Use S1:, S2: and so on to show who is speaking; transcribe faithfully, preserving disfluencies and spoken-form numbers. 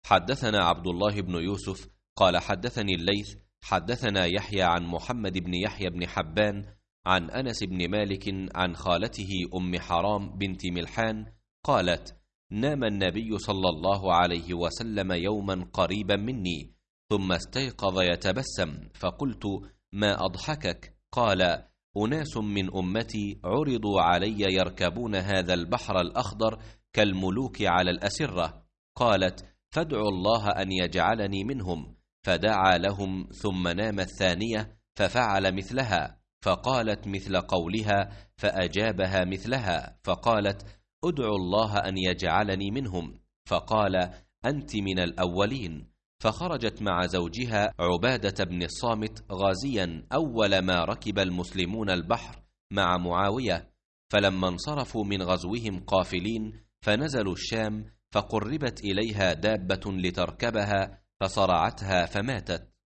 S1: حدثنا عبد الله بن يوسف قال حدثني الليث حدثنا يحيى عن محمد بن يحيى بن حبان عن أنس بن مالك عن خالته أم حرام بنت ملحان قالت: نام النبي صلى الله عليه وسلم يوما قريبا مني، ثم استيقظ يتبسم، فقلت: ما أضحكك؟ قال: أناس من أمتي عرضوا علي يركبون هذا البحر الأخضر كالملوك على الأسرة. قالت: فادعوا الله أن يجعلني منهم، فدعا لهم ثم نام الثانية ففعل مثلها، فقالت مثل قولها فأجابها مثلها، فقالت: ادعوا الله أن يجعلني منهم، فقال: أنت من الأولين. فخرجت مع زوجها عبادة بن الصامت غازيا أول ما ركب المسلمون البحر مع معاوية، فلما انصرفوا من غزوهم قافلين فنزلوا الشام، فقربت إليها دابة لتركبها فصرعتها فماتت.